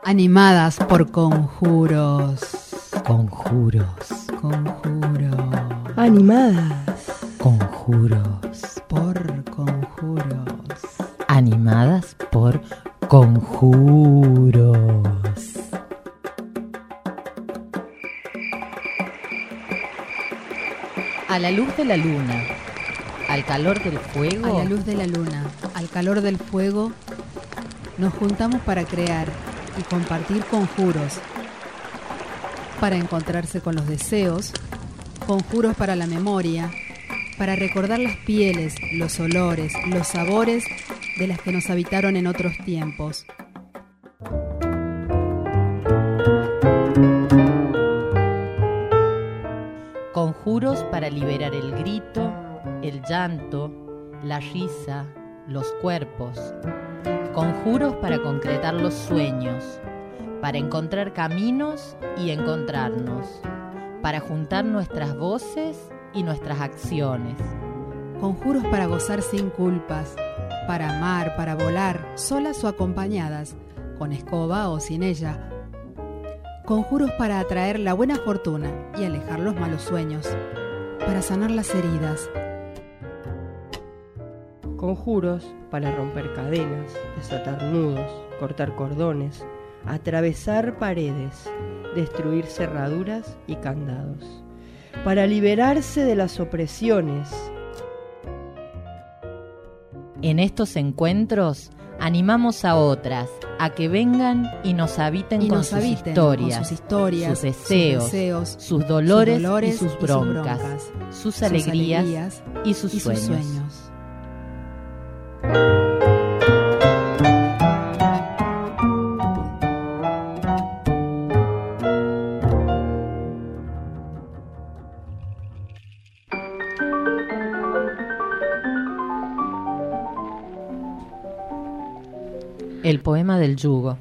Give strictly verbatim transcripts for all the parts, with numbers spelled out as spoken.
Animadas por conjuros. Conjuros. Conjuros. Animadas. Conjuros. Por conjuros. Animadas por conjuros. A la luz de la luna, al calor del fuego. A la luz de la luna, al calor del fuego, nos juntamos para crear y compartir conjuros, para encontrarse con los deseos, conjuros para la memoria, para recordar las pieles, los olores, los sabores de las que nos habitaron en otros tiempos. Conjuros para liberar el grito, el llanto, la risa, los cuerpos. Conjuros para concretar los sueños, para encontrar caminos y encontrarnos, para juntar nuestras voces y nuestras acciones. Conjuros para gozar sin culpas, para amar, para volar, solas o acompañadas, con escoba o sin ella. Conjuros para atraer la buena fortuna y alejar los malos sueños, para sanar las heridas. Conjuros para romper cadenas, desatar nudos, cortar cordones, atravesar paredes, destruir cerraduras y candados, para liberarse de las opresiones. En estos encuentros animamos a otras a que vengan y nos habiten, y con, nos sus habiten historias, con sus historias, sus deseos, sus, deseos, sus, dolores, sus dolores y sus y broncas, sus, broncas, sus, sus alegrías, alegrías y sus y sueños. Sus sueños. El poema del yugo.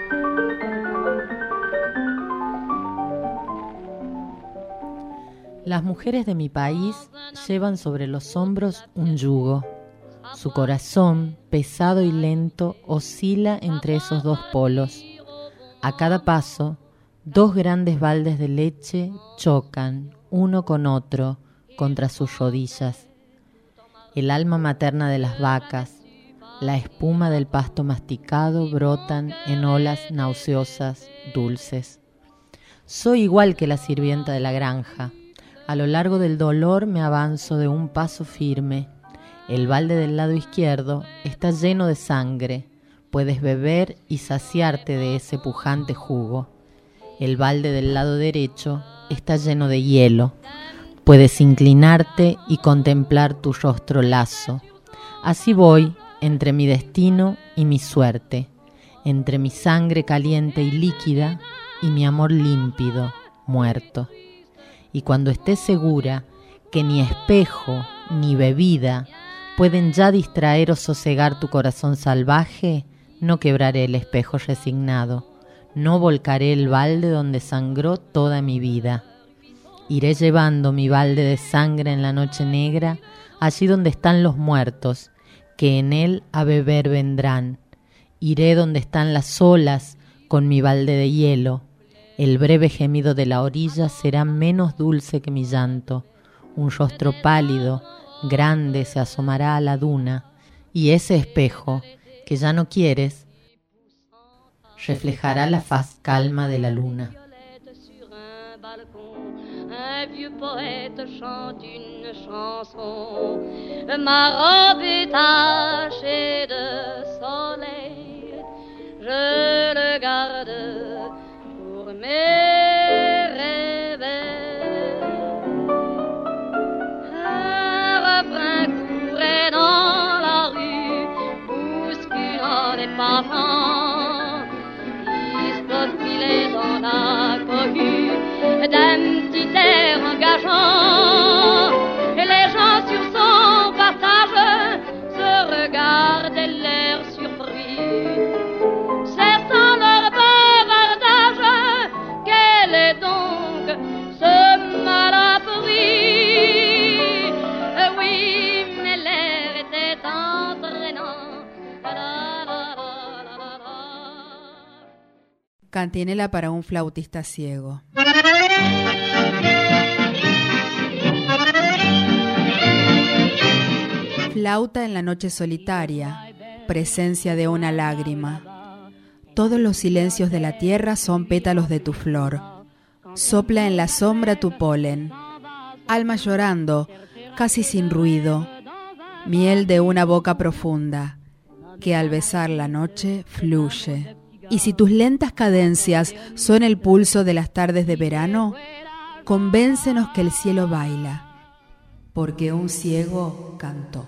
Las mujeres de mi país llevan sobre los hombros un yugo. Su corazón, pesado y lento, oscila entre esos dos polos. A cada paso, dos grandes baldes de leche chocan, uno con otro, contra sus rodillas. El alma materna de las vacas, la espuma del pasto masticado brotan en olas nauseosas, dulces. Soy igual que la sirvienta de la granja. A lo largo del dolor me avanzo de un paso firme. El balde del lado izquierdo está lleno de sangre. Puedes beber y saciarte de ese pujante jugo. El balde del lado derecho está lleno de hielo. Puedes inclinarte y contemplar tu rostro laso. Así voy entre mi destino y mi suerte, entre mi sangre caliente y líquida y mi amor límpido, muerto. Y cuando estés segura que ni espejo ni bebida pueden ya distraer o sosegar tu corazón salvaje, no quebraré el espejo resignado, no volcaré el balde donde sangró toda mi vida. Iré llevando mi balde de sangre en la noche negra, allí donde están los muertos, que en él a beber vendrán. Iré donde están las olas con mi balde de hielo. El breve gemido de la orilla será menos dulce que mi llanto. Un rostro pálido, grande, se asomará a la duna, y ese espejo, que ya no quieres, reflejará la faz calma de la luna. Un vieux poète chante une chanson. Ma robe est tachée de soleil. Je le garde pour mes rêves. Un refrain courait dans la rue, bousculant les passants. Ils se filaient dans la cohue d'un petit air engageant, et les gens sur son passage se regardaient l'air surpris, cessant leur bavardage. Quel est donc ce mal appris? Oui, mais l'air était entraînant. Cantinela para un flautista ciego. Flauta en la noche solitaria, presencia de una lágrima. Todos los silencios de la tierra son pétalos de tu flor. Sopla en la sombra tu polen. Alma llorando, casi sin ruido. Miel de una boca profunda, que al besar la noche fluye. Y si tus lentas cadencias son el pulso de las tardes de verano, convéncenos que el cielo baila, porque un ciego cantó.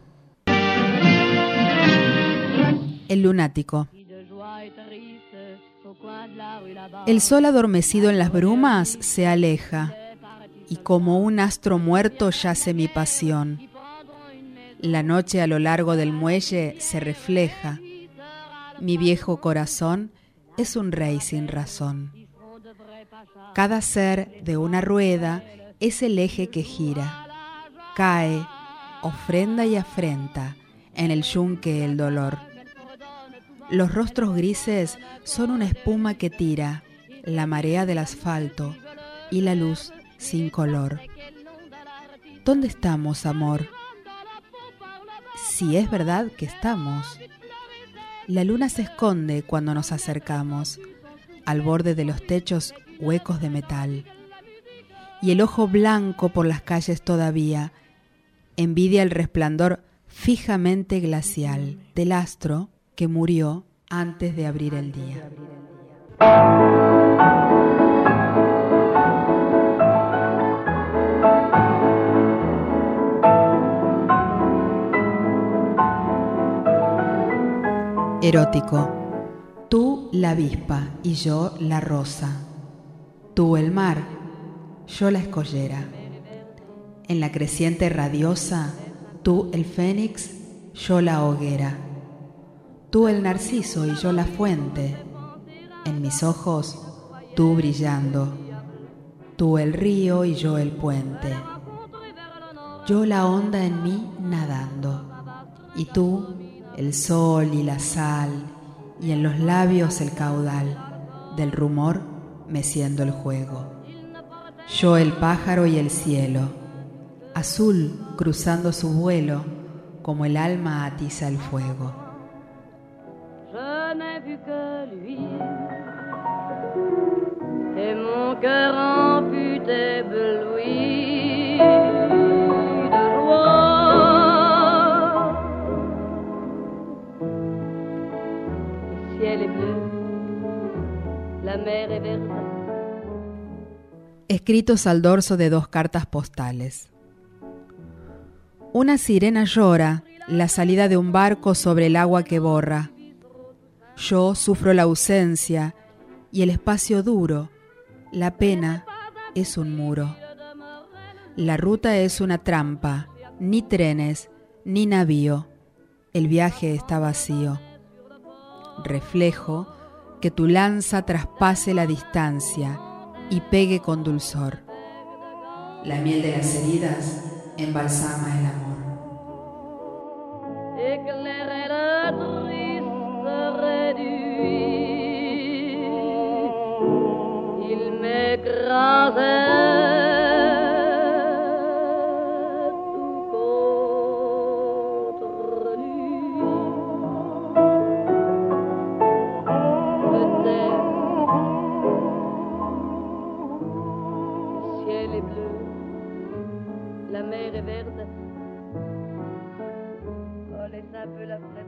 El lunático. El sol adormecido en las brumas se aleja, y como un astro muerto yace mi pasión. La noche a lo largo del muelle se refleja. Mi viejo corazón es un rey sin razón. Cada ser de una rueda es el eje que gira. Cae, ofrenda y afrenta en el yunque el dolor. Los rostros grises son una espuma que tira la marea del asfalto y la luz sin color. ¿Dónde estamos, amor? Si es verdad que estamos. La luna se esconde cuando nos acercamos, al borde de los techos huecos de metal. Y el ojo blanco por las calles todavía envidia el resplandor fijamente glacial del astro que murió antes de abrir el día. Erótico. Tú la avispa y yo la rosa. Tú el mar, yo la escollera. En la creciente radiosa, tú el fénix, yo la hoguera. Tú el narciso y yo la fuente. En mis ojos, tú brillando. Tú el río y yo el puente. Yo la onda en mí nadando. Y tú el sol y la sal, y en los labios el caudal del rumor meciendo el juego. Yo el pájaro y el cielo, azul cruzando su vuelo, como el alma atiza el fuego. Je n'ai vu que lui, et mon cœur en fut ébloui de joie. Le ciel est bleu, la mer est verte. Escritos al dorso de dos cartas postales. Una sirena llora la salida de un barco sobre el agua que borra. Yo sufro la ausencia y el espacio duro. La pena es un muro. La ruta es una trampa, ni trenes, ni navío. El viaje está vacío. Reflejo que tu lanza traspase la distancia y pegue con dulzor. La miel de las heridas embalsama el amor. Éclairer le triste réduit, il m'écrasait tout contre lui. Je t'aime, le ciel est bleu, la mer est verte. Oh, laisse un peu la fenêtre.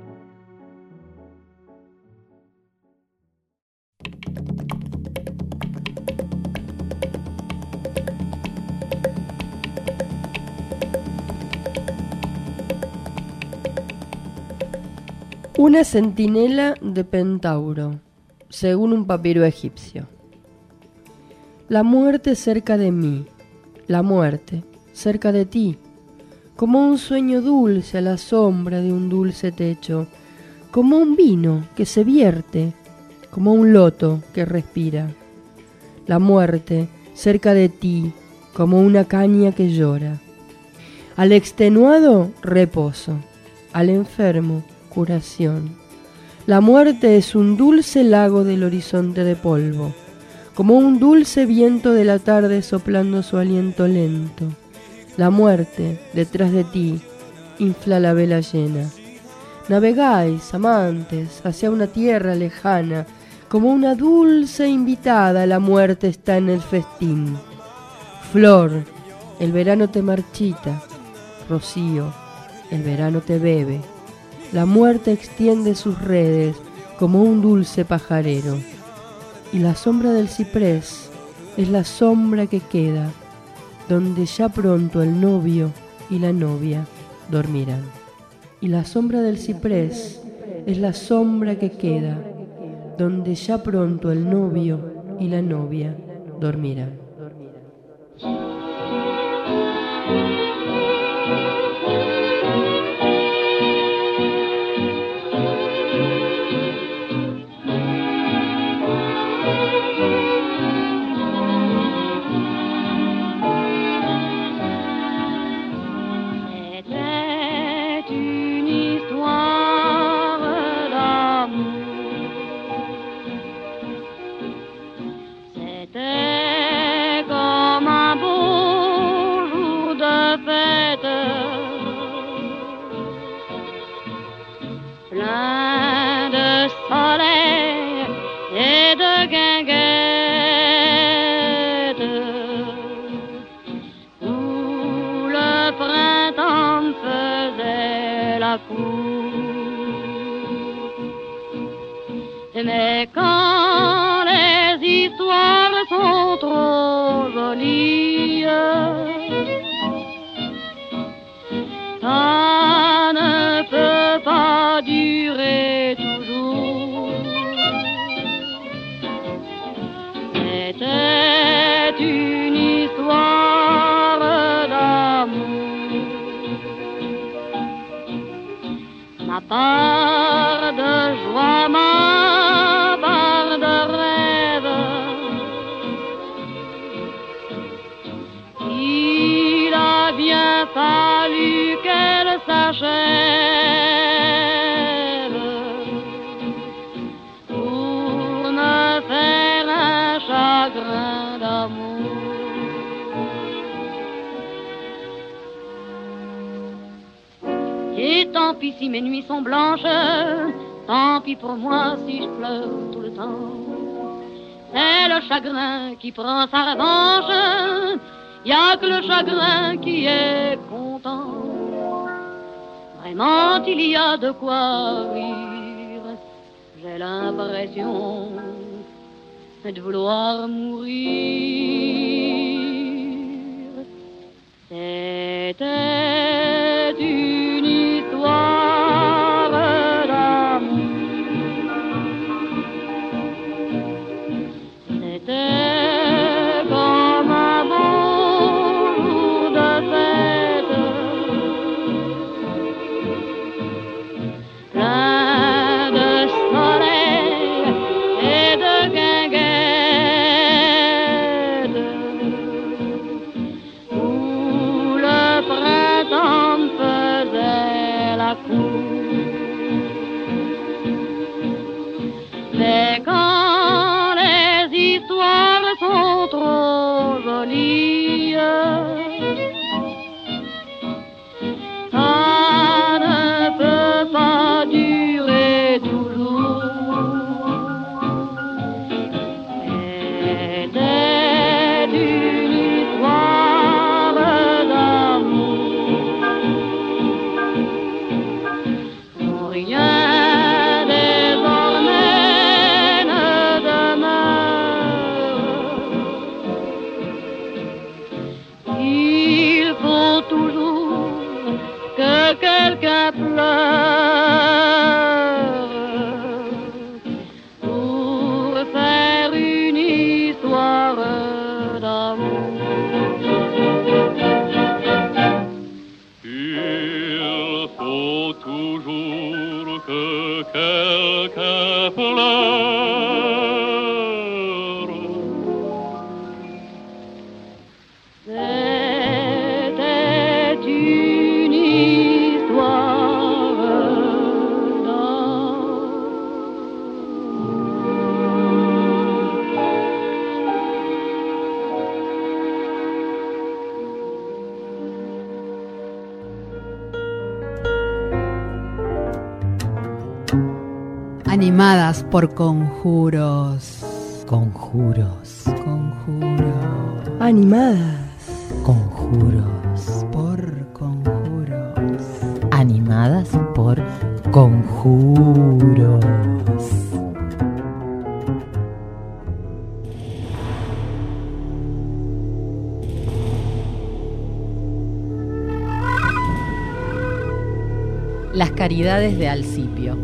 Una centinela de Pentauro, según un papiro egipcio. La muerte cerca de mí, la muerte cerca de ti, como un sueño dulce a la sombra de un dulce techo, como un vino que se vierte, como un loto que respira. La muerte cerca de ti, como una caña que llora. Al extenuado, reposo. Al enfermo, curación. La muerte es un dulce lago del horizonte de polvo, como un dulce viento de la tarde soplando su aliento lento. La muerte, detrás de ti, infla la vela llena. Navegáis, amantes, hacia una tierra lejana, como una dulce invitada, la muerte está en el festín. Flor, el verano te marchita, rocío, el verano te bebe. La muerte extiende sus redes como un dulce pajarero. Y la sombra del ciprés es la sombra que queda, donde ya pronto el novio y la novia dormirán. Y la sombra del ciprés es la sombra que queda, donde ya pronto el novio y la novia dormirán. Mais quand les histoires sont trop jolies, ça ne peut pas durer toujours. C'était une histoire d'amour, ma part de joie, ma fallu qu'elle s'achève pour me faire un chagrin d'amour. Et tant pis si mes nuits sont blanches, tant pis pour moi si je pleure tout le temps. C'est le chagrin qui prend sa revanche, y a que le chagrin qui est content. Vraiment, il y a de quoi rire. J'ai l'impression de vouloir mourir. C'était une histoire d'amour. C'était comme un beau mais quand les histoires sont trop jolies, ça ne peut pas durer toujours. C'était une histoire d'amour, pour rien. Quelqu'un pleure pour faire une histoire d'amour. Il faut toujours que quelqu'un pleure. C'était une histoire d'amour. animadas por conjuros. Conjuros. Conjuros. Animadas. Conjuros. Por conjuros. Animadas por conjuros. Las caridades de Alcipio.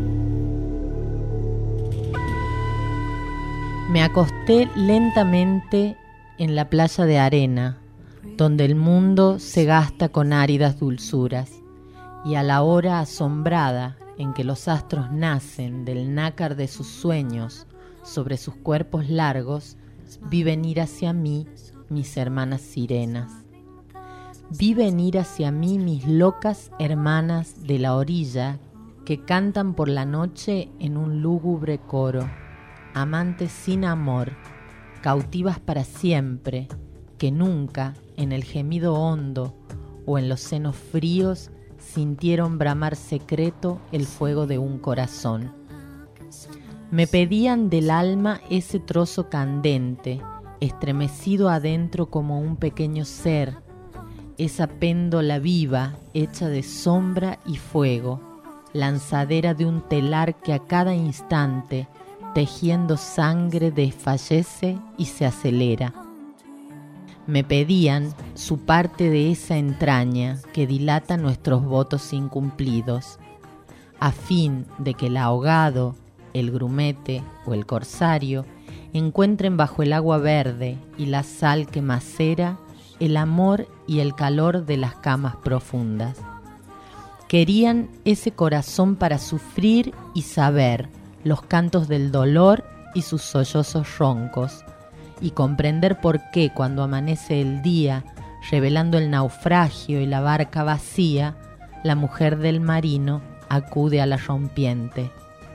Me acosté lentamente en la playa de arena, donde el mundo se gasta con áridas dulzuras, y a la hora asombrada en que los astros nacen del nácar de sus sueños sobre sus cuerpos largos, vi venir hacia mí mis hermanas sirenas. Vi venir hacia mí mis locas hermanas de la orilla que cantan por la noche en un lúgubre coro, amantes sin amor, cautivas para siempre, que nunca en el gemido hondo o en los senos fríos sintieron bramar secreto el fuego de un corazón. Me pedían del alma ese trozo candente, estremecido adentro como un pequeño ser, esa péndola viva hecha de sombra y fuego, lanzadera de un telar que a cada instante, tejiendo sangre, desfallece y se acelera. Me pedían su parte de esa entraña que dilata nuestros votos incumplidos, a fin de que el ahogado, el grumete o el corsario encuentren bajo el agua verde y la sal que macera el amor y el calor de las camas profundas. Querían ese corazón para sufrir y saber los cantos del dolor y sus sollozos roncos, y comprender por qué cuando amanece el día, revelando el naufragio y la barca vacía, la mujer del marino acude a la rompiente.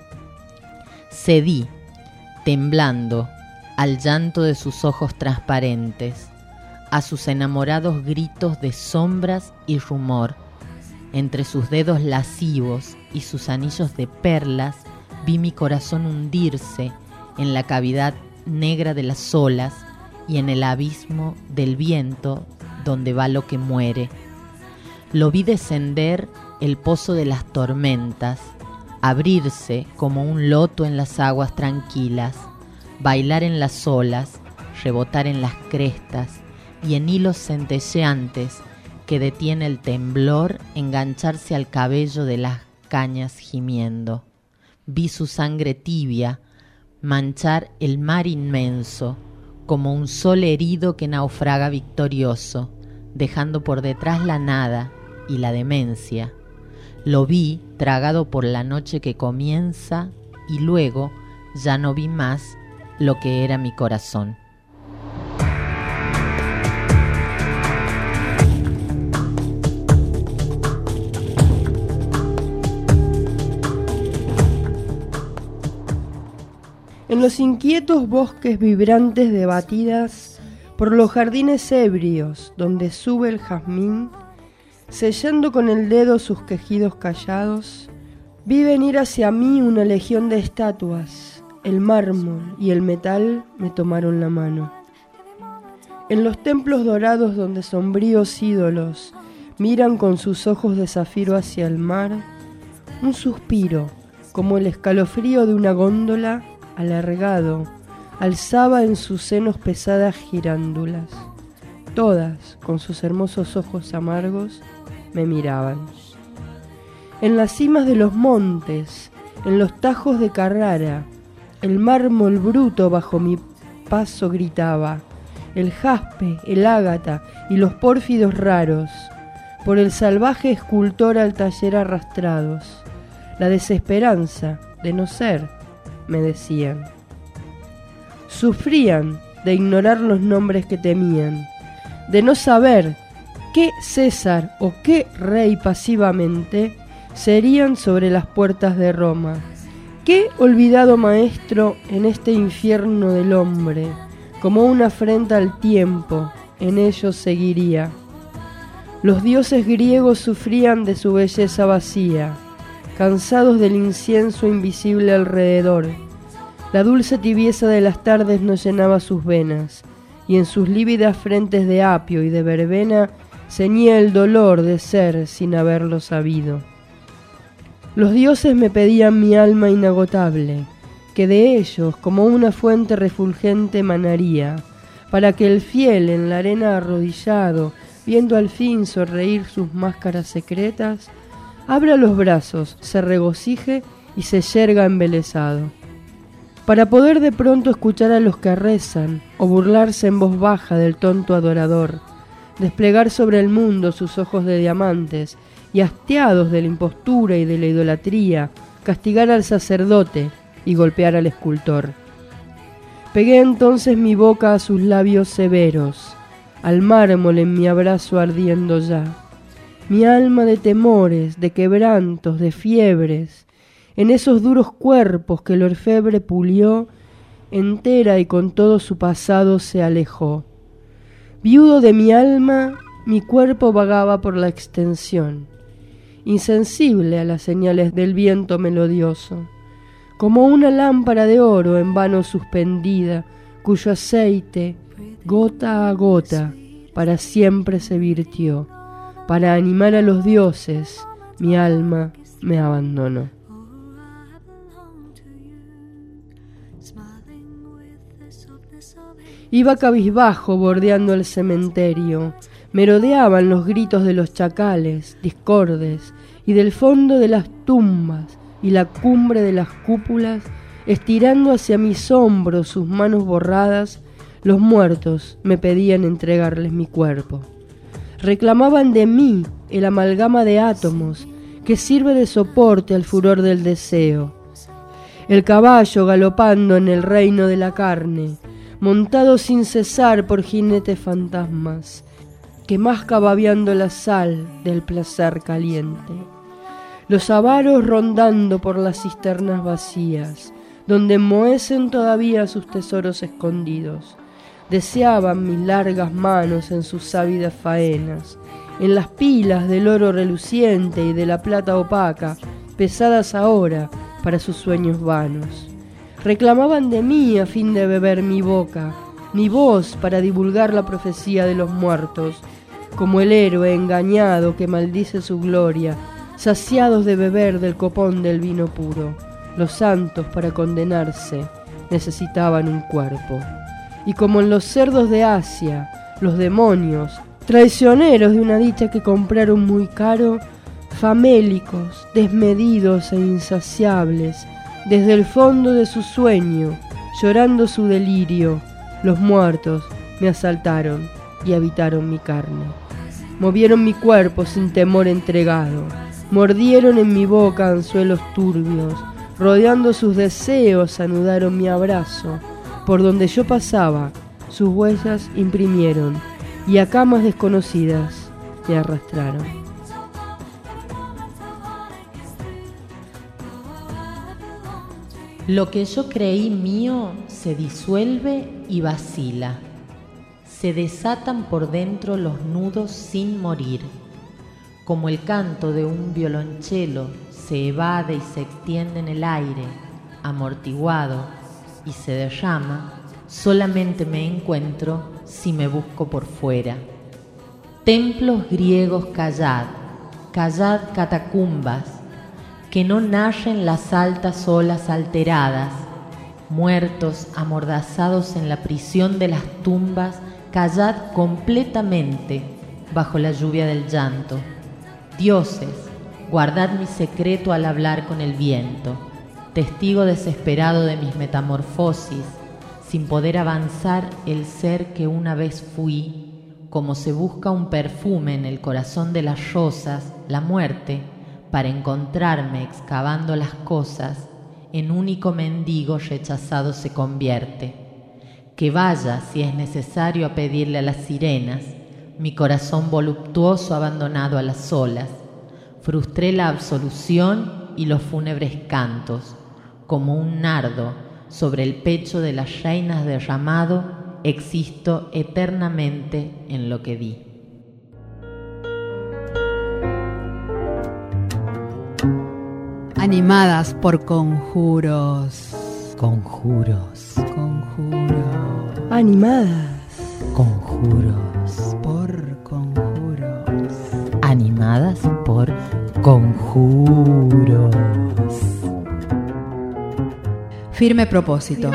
Cedí, temblando, al llanto de sus ojos transparentes, a sus enamorados gritos de sombras y rumor. Entre sus dedos lascivos y sus anillos de perlas vi mi corazón hundirse en la cavidad negra de las olas y en el abismo del viento donde va lo que muere. Lo vi descender el pozo de las tormentas, abrirse como un loto en las aguas tranquilas, bailar en las olas, rebotar en las crestas y en hilos centelleantes que detiene el temblor engancharse al cabello de las cañas gimiendo. Vi su sangre tibia manchar el mar inmenso, como un sol herido que naufraga victorioso, dejando por detrás la nada y la demencia. Lo vi tragado por la noche que comienza y luego ya no vi más lo que era mi corazón. En los inquietos bosques vibrantes de batidas, por los jardines ebrios donde sube el jazmín, sellando con el dedo sus quejidos callados, vi venir hacia mí una legión de estatuas. El mármol y el metal me tomaron la mano. En los templos dorados donde sombríos ídolos miran con sus ojos de zafiro hacia el mar, un suspiro, como el escalofrío de una góndola, alargado, alzaba en sus senos pesadas girándulas. Todas, con sus hermosos ojos amargos, me miraban. En las cimas de los montes, en los tajos de Carrara, el mármol bruto bajo mi paso gritaba, el jaspe, el ágata y los pórfidos raros, por el salvaje escultor al taller arrastrados, la desesperanza de no ser, me decían. Sufrían de ignorar los nombres que temían, de no saber qué César o qué rey pasivamente serían sobre las puertas de Roma. Qué olvidado maestro en este infierno del hombre, como una afrenta al tiempo, en ellos seguiría. Los dioses griegos sufrían de su belleza vacía, cansados del incienso invisible alrededor. La dulce tibieza de las tardes nos llenaba sus venas, y en sus lívidas frentes de apio y de verbena ceñía el dolor de ser sin haberlo sabido. Los dioses me pedían mi alma inagotable, que de ellos como una fuente refulgente emanaría, para que el fiel en la arena arrodillado, viendo al fin sonreír sus máscaras secretas, abra los brazos, se regocije y se yerga embelesado. Para poder de pronto escuchar a los que rezan, o burlarse en voz baja del tonto adorador, desplegar sobre el mundo sus ojos de diamantes, y hastiados de la impostura y de la idolatría, castigar al sacerdote y golpear al escultor. Pegué entonces mi boca a sus labios severos, al mármol en mi abrazo ardiendo ya. Mi alma de temores, de quebrantos, de fiebres, en esos duros cuerpos que el orfebre pulió, entera y con todo su pasado se alejó. Viudo de mi alma, mi cuerpo vagaba por la extensión, insensible a las señales del viento melodioso, como una lámpara de oro en vano suspendida, cuyo aceite, gota a gota, para siempre se virtió. Para animar a los dioses, mi alma me abandonó. Iba cabizbajo bordeando el cementerio, merodeaban los gritos de los chacales, discordes, y del fondo de las tumbas y la cumbre de las cúpulas, estirando hacia mis hombros sus manos borradas, los muertos me pedían entregarles mi cuerpo. Reclamaban de mí el amalgama de átomos que sirve de soporte al furor del deseo. El caballo galopando en el reino de la carne, montado sin cesar por jinetes fantasmas, que masca babeando la sal del placer caliente. Los avaros rondando por las cisternas vacías, donde enmohecen todavía sus tesoros escondidos. Deseaban mis largas manos en sus ávidas faenas, en las pilas del oro reluciente y de la plata opaca, pesadas ahora para sus sueños vanos. Reclamaban de mí a fin de beber mi boca, mi voz para divulgar la profecía de los muertos, como el héroe engañado que maldice su gloria, saciados de beber del copón del vino puro. Los santos para condenarse necesitaban un cuerpo. Y como en los cerdos de Asia, los demonios, traicioneros de una dicha que compraron muy caro, famélicos, desmedidos e insaciables, desde el fondo de su sueño, llorando su delirio, los muertos me asaltaron y habitaron mi carne. Movieron mi cuerpo sin temor entregado, mordieron en mi boca anzuelos turbios, rodeando sus deseos anudaron mi abrazo. Por donde yo pasaba, sus huellas imprimieron, y a camas desconocidas me arrastraron. Lo que yo creí mío se disuelve y vacila. Se desatan por dentro los nudos sin morir. Como el canto de un violonchelo se evade y se extiende en el aire, amortiguado, y se derrama, solamente me encuentro si me busco por fuera. Templos griegos callad, callad catacumbas, que no nacen las altas olas alteradas, muertos amordazados en la prisión de las tumbas, callad completamente bajo la lluvia del llanto. Dioses, guardad mi secreto al hablar con el viento, testigo desesperado de mis metamorfosis, sin poder avanzar el ser que una vez fui, como se busca un perfume en el corazón de las rosas, la muerte, para encontrarme excavando las cosas, en único mendigo rechazado se convierte. Que vaya, si es necesario, a pedirle a las sirenas, mi corazón voluptuoso abandonado a las olas. Frustré la absolución y los fúnebres cantos, como un nardo sobre el pecho de las reinas derramado, existo eternamente en lo que di. Animadas por conjuros. Conjuros. Conjuros. Animadas. Conjuros. Por conjuros. Animadas por conjuros. Firme propósito.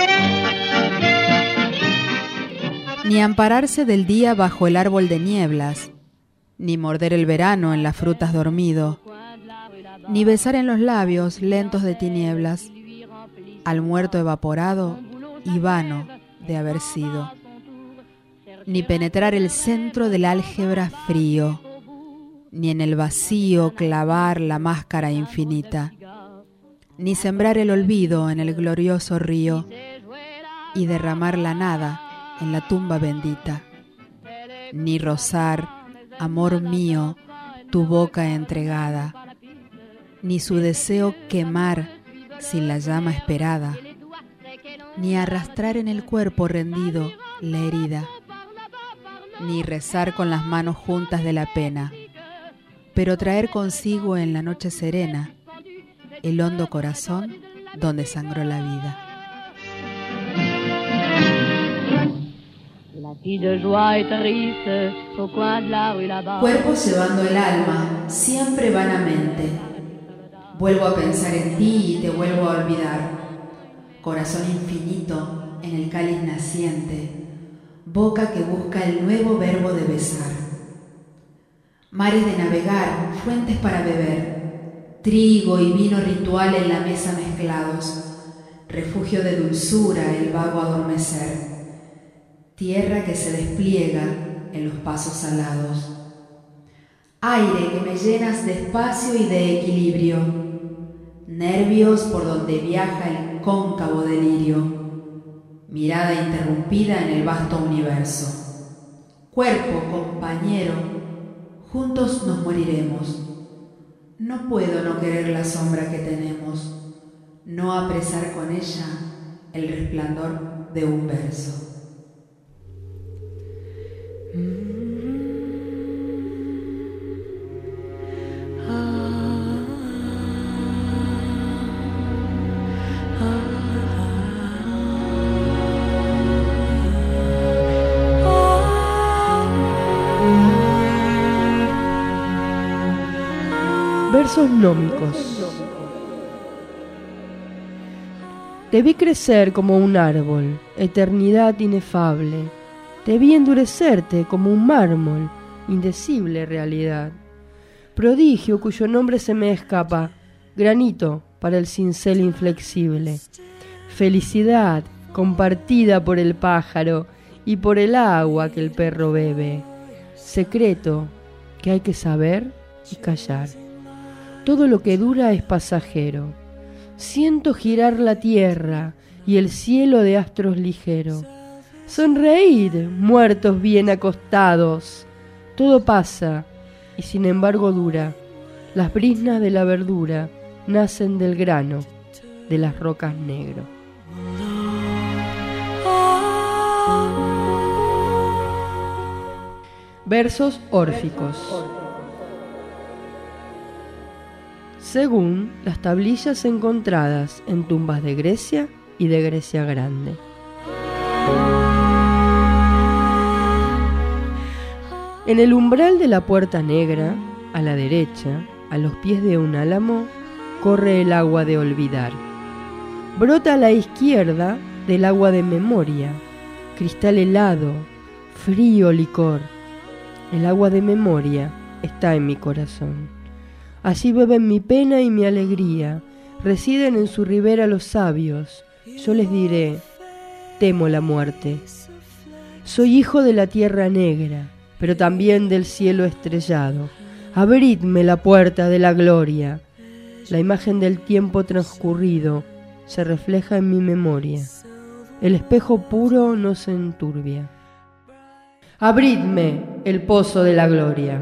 Ni ampararse del día bajo el árbol de nieblas, ni morder el verano en las frutas dormido, ni besar en los labios lentos de tinieblas al muerto evaporado y vano de haber sido, ni penetrar el centro del álgebra frío, ni en el vacío clavar la máscara infinita, ni sembrar el olvido en el glorioso río y derramar la nada en la tumba bendita, ni rozar, amor mío, tu boca entregada, ni su deseo quemar sin la llama esperada, ni arrastrar en el cuerpo rendido la herida, ni rezar con las manos juntas de la pena, pero traer consigo en la noche serena el hondo corazón donde sangró la vida. Cuerpos llevando el alma, siempre vanamente. Vuelvo a pensar en ti y te vuelvo a olvidar. Corazón infinito en el cáliz naciente, boca que busca el nuevo verbo de besar. Mares de navegar, fuentes para beber, trigo y vino ritual en la mesa mezclados, refugio de dulzura el vago adormecer. Tierra que se despliega en los pasos salados. Aire que me llenas de espacio y de equilibrio. Nervios por donde viaja el cóncavo delirio. Mirada interrumpida en el vasto universo. Cuerpo, compañero, juntos nos moriremos. No puedo no querer la sombra que tenemos, no apresar con ella el resplandor de un verso. Versos nómicos. Te vi crecer como un árbol, eternidad inefable. Te vi endurecerte como un mármol, indecible realidad. Prodigio cuyo nombre se me escapa, granito para el cincel inflexible. Felicidad compartida por el pájaro y por el agua que el perro bebe. Secreto que hay que saber y callar. Todo lo que dura es pasajero. Siento girar la tierra y el cielo de astros ligero. Sonreíd, muertos bien acostados. Todo pasa y sin embargo dura. Las briznas de la verdura nacen del grano de las rocas negro. Versos órficos. Según las tablillas encontradas en tumbas de Grecia y de Grecia Grande. En el umbral de la puerta negra, a la derecha, a los pies de un álamo, corre el agua de olvidar. Brota a la izquierda del agua de memoria, cristal helado, frío licor. El agua de memoria está en mi corazón. Allí beben mi pena y mi alegría, residen en su ribera los sabios. Yo les diré, temo la muerte. Soy hijo de la tierra negra, pero también del cielo estrellado. Abridme la puerta de la gloria. La imagen del tiempo transcurrido se refleja en mi memoria. El espejo puro no se enturbia. Abridme el pozo de la gloria.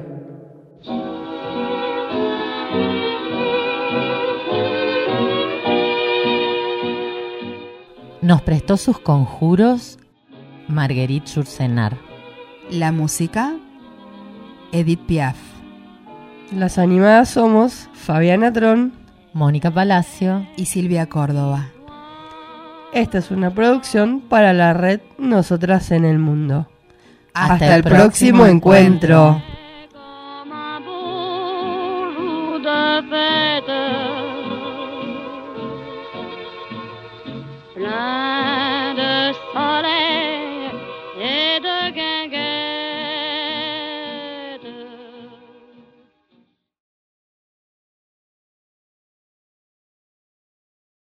Nos prestó sus conjuros Marguerite Yourcenar. La música, Edith Piaf. Las animadas somos Fabiana Tron Mónica Palacio y Silvia Córdoba. Esta es una producción para la red Nosotras en el Mundo. Hasta, Hasta el, el próximo encuentro. encuentro. Comme un beau jour de fête.